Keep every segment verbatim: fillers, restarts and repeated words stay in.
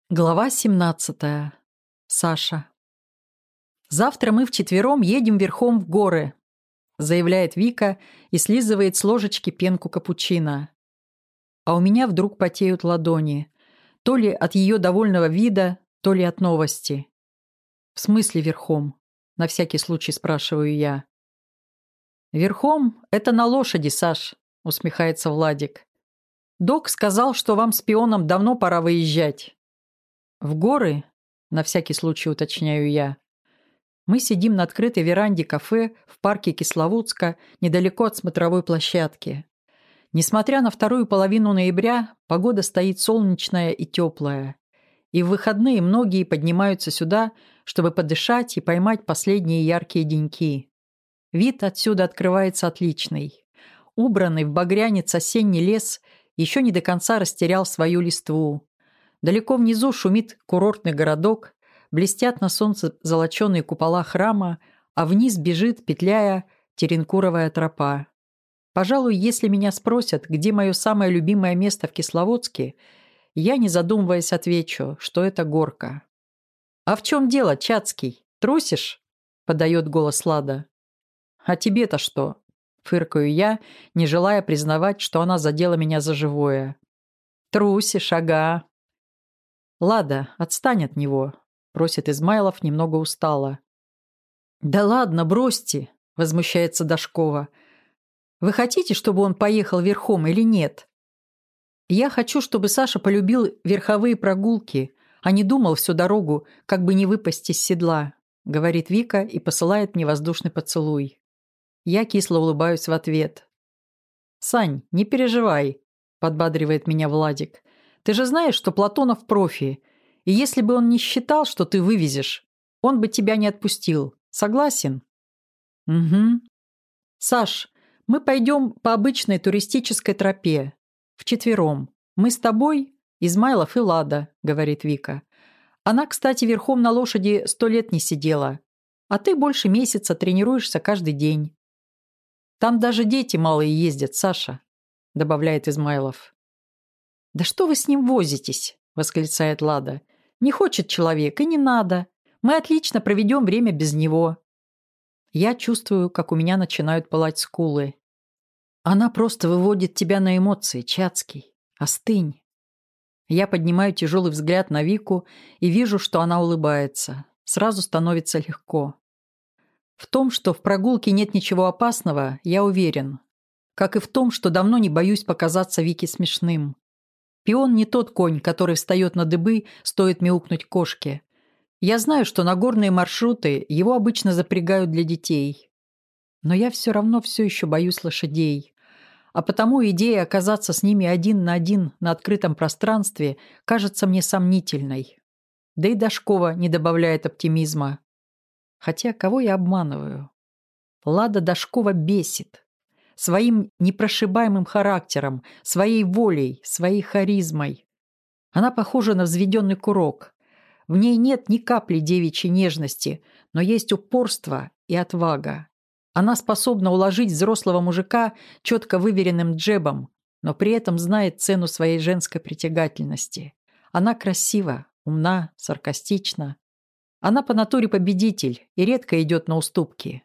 Глава семнадцатая. Саша. «Завтра мы вчетвером едем верхом в горы», заявляет Вика и слизывает с ложечки пенку капучино. А у меня вдруг потеют ладони. То ли от ее довольного вида, то ли от новости. «В смысле верхом?» На всякий случай спрашиваю я. «Верхом — это на лошади, Саш», усмехается Владик. «Док сказал, что вам с пионом давно пора выезжать». «В горы?» – на всякий случай уточняю я. Мы сидим на открытой веранде кафе в парке Кисловодска, недалеко от смотровой площадки. Несмотря на вторую половину ноября, погода стоит солнечная и теплая. И в выходные многие поднимаются сюда, чтобы подышать и поймать последние яркие деньки. Вид отсюда открывается отличный. Убранный в багрянец осенний лес еще не до конца растерял свою листву. Далеко внизу шумит курортный городок, блестят на солнце золоченые купола храма, а вниз бежит, петляя, Теренкуровая тропа. Пожалуй, если меня спросят, где мое самое любимое место в Кисловодске, я, не задумываясь, отвечу, что это горка. «А в чем дело, Чацкий? Трусишь?» – подает голос Лада. «А тебе-то что?» – фыркаю я, не желая признавать, что она задела меня за живое. «Трусишь, ага». «Лада, отстань от него», – просит Измайлов немного устало. «Да ладно, бросьте», – возмущается Дашкова. «Вы хотите, чтобы он поехал верхом или нет?» «Я хочу, чтобы Саша полюбил верховые прогулки, а не думал всю дорогу, как бы не выпасть из седла», – говорит Вика и посылает мне воздушный поцелуй. Я кисло улыбаюсь в ответ. «Сань, не переживай», – подбадривает меня Владик. «Ты же знаешь, что Платонов профи, и если бы он не считал, что ты вывезешь, он бы тебя не отпустил. Согласен?» «Угу. Саш, мы пойдем по обычной туристической тропе. Вчетвером. Мы с тобой, Измайлов и Лада», — говорит Вика. «Она, кстати, верхом на лошади сто лет не сидела, а ты больше месяца тренируешься каждый день». «Там даже дети малые ездят, Саша», — добавляет Измайлов. «Да что вы с ним возитесь?» – восклицает Лада. «Не хочет человек, и не надо. Мы отлично проведем время без него». Я чувствую, как у меня начинают пылать скулы. «Она просто выводит тебя на эмоции, Чацкий. Остынь». Я поднимаю тяжелый взгляд на Вику и вижу, что она улыбается. Сразу становится легко. В том, что в прогулке нет ничего опасного, я уверен. Как и в том, что давно не боюсь показаться Вике смешным. Пион не тот конь, который встает на дыбы, стоит мяукнуть кошке. Я знаю, что на горные маршруты его обычно запрягают для детей. Но я все равно все еще боюсь лошадей. А потому идея оказаться с ними один на один на открытом пространстве кажется мне сомнительной. Да и Дашкова не добавляет оптимизма. Хотя кого я обманываю? Лада Дашкова бесит. Своим непрошибаемым характером, своей волей, своей харизмой. Она похожа на взведенный курок. В ней нет ни капли девичьей нежности, но есть упорство и отвага. Она способна уложить взрослого мужика четко выверенным джебом, но при этом знает цену своей женской притягательности. Она красива, умна, саркастична. Она по натуре победитель и редко идет на уступки.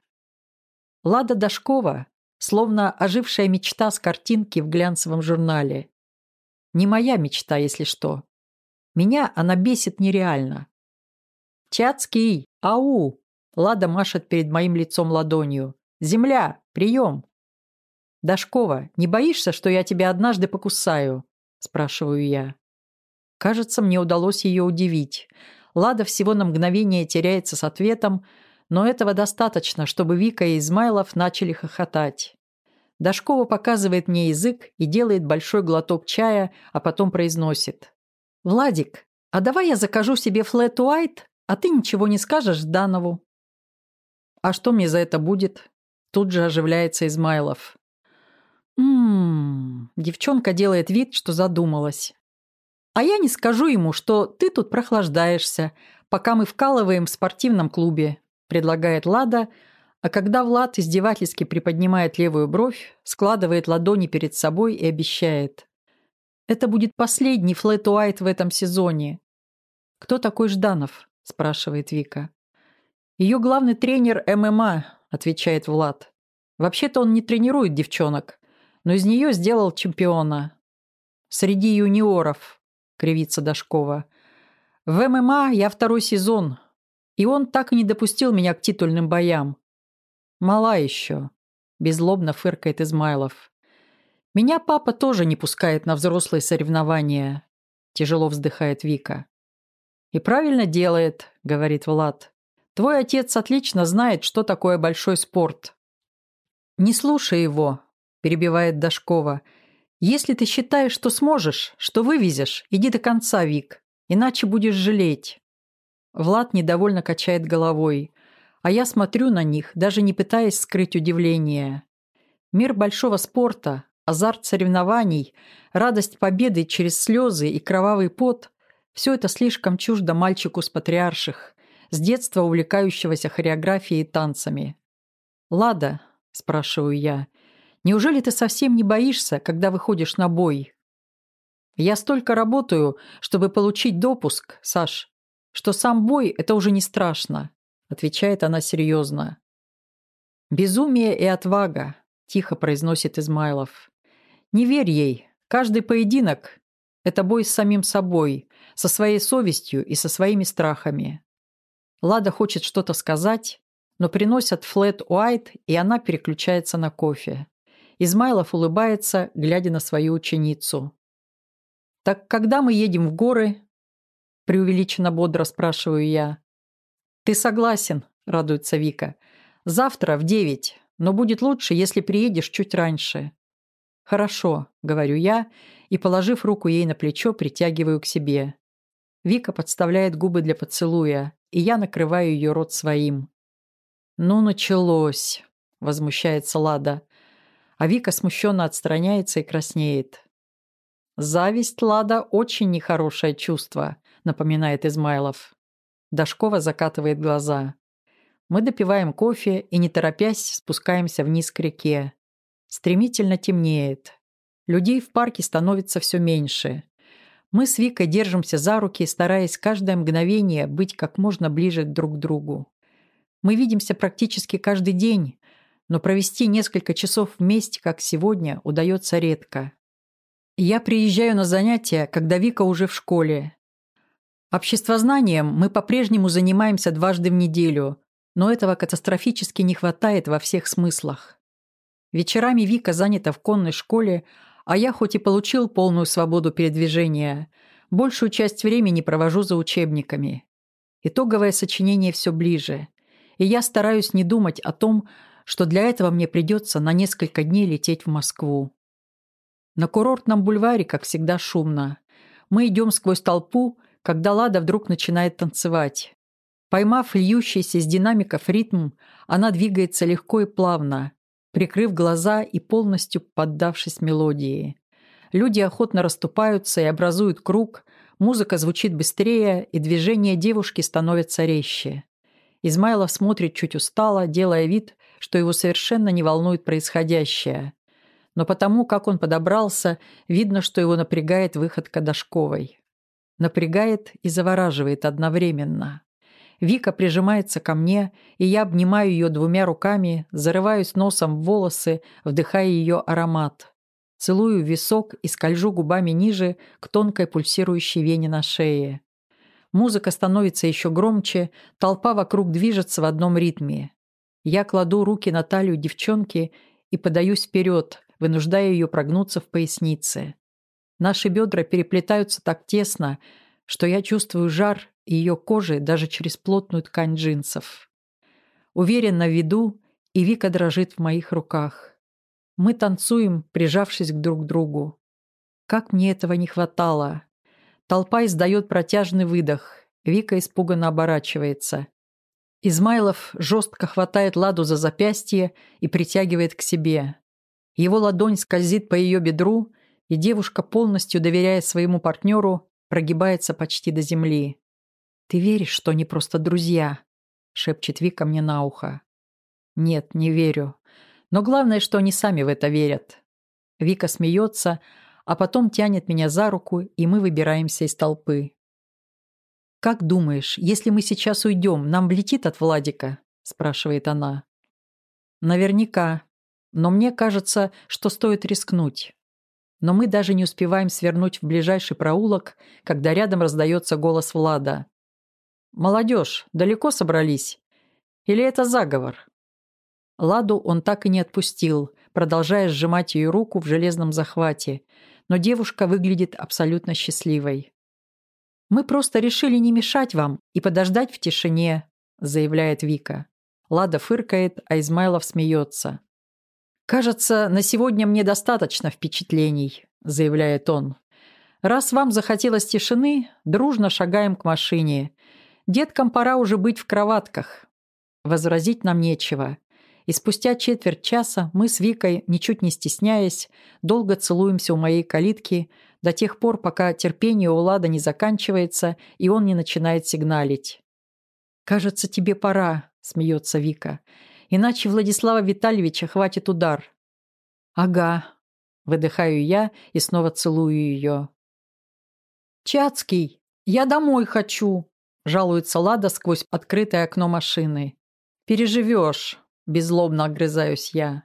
Лада Дашкова словно ожившая мечта с картинки в глянцевом журнале. Не моя мечта, если что. Меня она бесит нереально. «Чацкий! Ау!» Лада машет перед моим лицом ладонью. «Земля! Прием!» «Дашкова, не боишься, что я тебя однажды покусаю?» Спрашиваю я. Кажется, мне удалось ее удивить. Лада всего на мгновение теряется с ответом, но этого достаточно, чтобы Вика и Измайлов начали хохотать. Дашкова показывает мне язык и делает большой глоток чая, а потом произносит. «Владик, а давай я закажу себе флэт уайт, а ты ничего не скажешь Жданову». «А что мне за это будет?» Тут же оживляется Измайлов. «Ммм...» Девчонка делает вид, что задумалась. «А я не скажу ему, что ты тут прохлаждаешься, пока мы вкалываем в спортивном клубе», предлагает Лада, а когда Влад издевательски приподнимает левую бровь, складывает ладони перед собой и обещает. «Это будет последний флэт уайт в этом сезоне. «Кто такой Жданов?» – спрашивает Вика. «Ее главный тренер эм эм а», – отвечает Влад. «Вообще-то он не тренирует девчонок, но из нее сделал чемпиона». «Среди юниоров», – кривится Дашкова. «В эм эм а я второй сезон, и он так и не допустил меня к титульным боям». «Мала еще», – беззлобно фыркает Измайлов. «Меня папа тоже не пускает на взрослые соревнования», – тяжело вздыхает Вика. «И правильно делает», – говорит Влад. «Твой отец отлично знает, что такое большой спорт». «Не слушай его», – перебивает Дашкова. «Если ты считаешь, что сможешь, что вывезешь, иди до конца, Вик, иначе будешь жалеть». Влад недовольно качает головой, а я смотрю на них, даже не пытаясь скрыть удивление. Мир большого спорта, азарт соревнований, радость победы через слезы и кровавый пот – все это слишком чуждо мальчику с патриарших, с детства увлекающегося хореографией и танцами. «Лада», – спрашиваю я, – «неужели ты совсем не боишься, когда выходишь на бой?» «Я столько работаю, чтобы получить допуск, Саш, что сам бой – это уже не страшно», – отвечает она серьезно. «Безумие и отвага», – тихо произносит Измайлов. «Не верь ей. Каждый поединок – это бой с самим собой, со своей совестью и со своими страхами». Лада хочет что-то сказать, но приносят флэт уайт, и она переключается на кофе. Измайлов улыбается, глядя на свою ученицу. «Так когда мы едем в горы?» – преувеличенно бодро спрашиваю я. «Ты согласен», – радуется Вика. «Завтра в девять, но будет лучше, если приедешь чуть раньше». «Хорошо», – говорю я, и, положив руку ей на плечо, притягиваю к себе. Вика подставляет губы для поцелуя, и я накрываю ее рот своим. «Ну, началось», – возмущается Лада. А Вика смущенно отстраняется и краснеет. «Зависть, Лада, очень нехорошее чувство», – напоминает Измайлов. Дашкова закатывает глаза. Мы допиваем кофе и, не торопясь, спускаемся вниз к реке. Стремительно темнеет. Людей в парке становится все меньше. Мы с Викой держимся за руки, стараясь каждое мгновение быть как можно ближе друг к другу. Мы видимся практически каждый день, но провести несколько часов вместе, как сегодня, удается редко. Я приезжаю на занятия, когда Вика уже в школе. Обществознанием мы по-прежнему занимаемся дважды в неделю, но этого катастрофически не хватает во всех смыслах. Вечерами Вика занята в конной школе, а я хоть и получил полную свободу передвижения, большую часть времени провожу за учебниками. Итоговое сочинение все ближе, и я стараюсь не думать о том, что для этого мне придется на несколько дней лететь в Москву. На курортном бульваре, как всегда, шумно. Мы идем сквозь толпу, когда Лада вдруг начинает танцевать. Поймав льющийся из динамиков ритм, она двигается легко и плавно, прикрыв глаза и полностью поддавшись мелодии. Люди охотно расступаются и образуют круг, музыка звучит быстрее, и движения девушки становятся резче. Измайлов смотрит чуть устало, делая вид, что его совершенно не волнует происходящее. Но потому, как он подобрался, видно, что его напрягает выходка Дашковой. Напрягает и завораживает одновременно. Вика прижимается ко мне, и я обнимаю ее двумя руками, зарываюсь носом в волосы, вдыхая ее аромат. Целую в висок и скольжу губами ниже к тонкой пульсирующей вене на шее. Музыка становится еще громче, толпа вокруг движется в одном ритме. Я кладу руки на талию девчонки и подаюсь вперед, вынуждая ее прогнуться в пояснице. Наши бедра переплетаются так тесно, что я чувствую жар ее кожи даже через плотную ткань джинсов. Уверенно веду, и Вика дрожит в моих руках. Мы танцуем, прижавшись друг к другу. Как мне этого не хватало. Толпа издает протяжный выдох. Вика испуганно оборачивается. Измайлов жестко хватает Ладу за запястье и притягивает к себе. Его ладонь скользит по ее бедру, и девушка, полностью доверяя своему партнеру, прогибается почти до земли. «Ты веришь, что они просто друзья?» — шепчет Вика мне на ухо. «Нет, не верю. Но главное, что они сами в это верят». Вика смеется, а потом тянет меня за руку, и мы выбираемся из толпы. «Как думаешь, если мы сейчас уйдем, нам влетит от Владика?» – спрашивает она. «Наверняка. Но мне кажется, что стоит рискнуть». Но мы даже не успеваем свернуть в ближайший проулок, когда рядом раздается голос Влада. «Молодежь, далеко собрались? Или это заговор?» Ладу он так и не отпустил, продолжая сжимать ее руку в железном захвате, но девушка выглядит абсолютно счастливой. «Мы просто решили не мешать вам и подождать в тишине», – заявляет Вика. Лада фыркает, а Измайлов смеется. «Кажется, на сегодня мне достаточно впечатлений», – заявляет он. «Раз вам захотелось тишины, дружно шагаем к машине. Деткам пора уже быть в кроватках». Возразить нам нечего. И спустя четверть часа мы с Викой, ничуть не стесняясь, долго целуемся у моей калитки до тех пор, пока терпение у Лада не заканчивается и он не начинает сигналить. «Кажется, тебе пора», – смеется Вика. «Иначе Владислава Витальевича хватит удар». «Ага», – выдыхаю я и снова целую ее. «Чацкий, я домой хочу», – жалуется Лада сквозь открытое окно машины. «Переживешь», – беззлобно огрызаюсь я.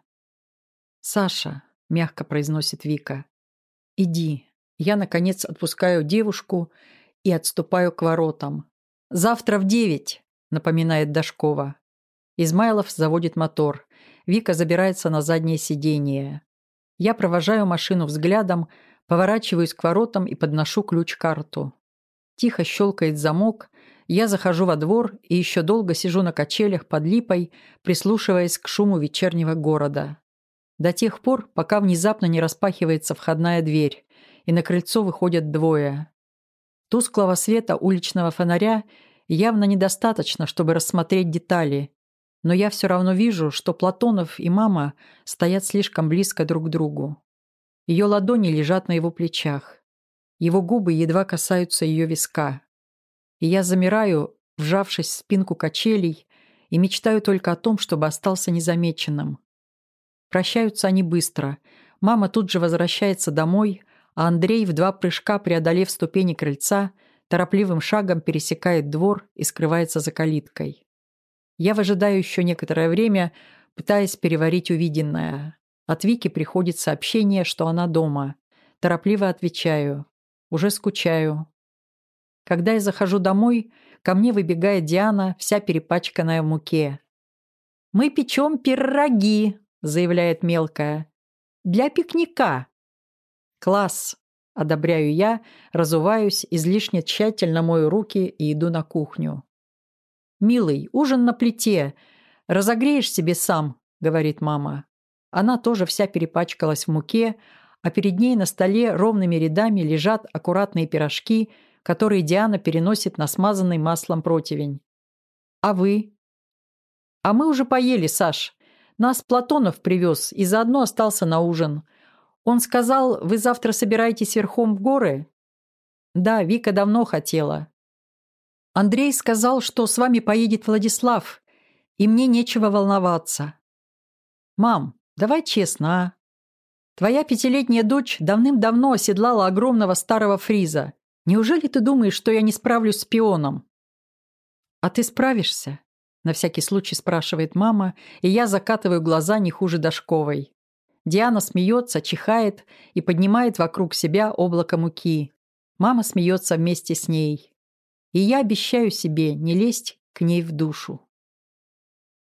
«Саша», – мягко произносит Вика, – «иди». Я, наконец, отпускаю девушку и отступаю к воротам. «Завтра в девять», – напоминает Дашкова. Измайлов заводит мотор. Вика забирается на заднее сиденье. Я провожаю машину взглядом, поворачиваюсь к воротам и подношу ключ-карту. Тихо щелкает замок. Я захожу во двор и еще долго сижу на качелях под липой, прислушиваясь к шуму вечернего города. До тех пор, пока внезапно не распахивается входная дверь, и на крыльцо выходят двое. Тусклого света уличного фонаря явно недостаточно, чтобы рассмотреть детали, но я все равно вижу, что Платонов и мама стоят слишком близко друг к другу. Ее ладони лежат на его плечах. Его губы едва касаются ее виска. И я замираю, вжавшись в спинку качелей, и мечтаю только о том, чтобы остался незамеченным. Прощаются они быстро. Мама тут же возвращается домой, а Андрей, в два прыжка преодолев ступени крыльца, торопливым шагом пересекает двор и скрывается за калиткой. Я выжидаю еще некоторое время, пытаясь переварить увиденное. От Вики приходит сообщение, что она дома. Торопливо отвечаю. Уже скучаю. Когда я захожу домой, ко мне выбегает Диана, вся перепачканная в муке. «Мы печем пироги», — заявляет мелкая. «Для пикника». «Класс!» – одобряю я, разуваюсь, излишне тщательно мою руки и иду на кухню. «Милый, ужин на плите. Разогреешь себе сам», – говорит мама. Она тоже вся перепачкалась в муке, а перед ней на столе ровными рядами лежат аккуратные пирожки, которые Диана переносит на смазанный маслом противень. «А вы?» «А мы уже поели, Саш. Нас Платонов привез и заодно остался на ужин. Он сказал, вы завтра собираетесь верхом в горы?» «Да, Вика давно хотела». «Андрей сказал, что с вами поедет Владислав, и мне нечего волноваться». «Мам, давай честно, а? Твоя пятилетняя дочь давным-давно оседлала огромного старого фриза. Неужели ты думаешь, что я не справлюсь с пионом?» «А ты справишься?» – на всякий случай спрашивает мама, и я закатываю глаза не хуже Дашковой. Диана смеется, чихает и поднимает вокруг себя облако муки. Мама смеется вместе с ней. И я обещаю себе не лезть к ней в душу.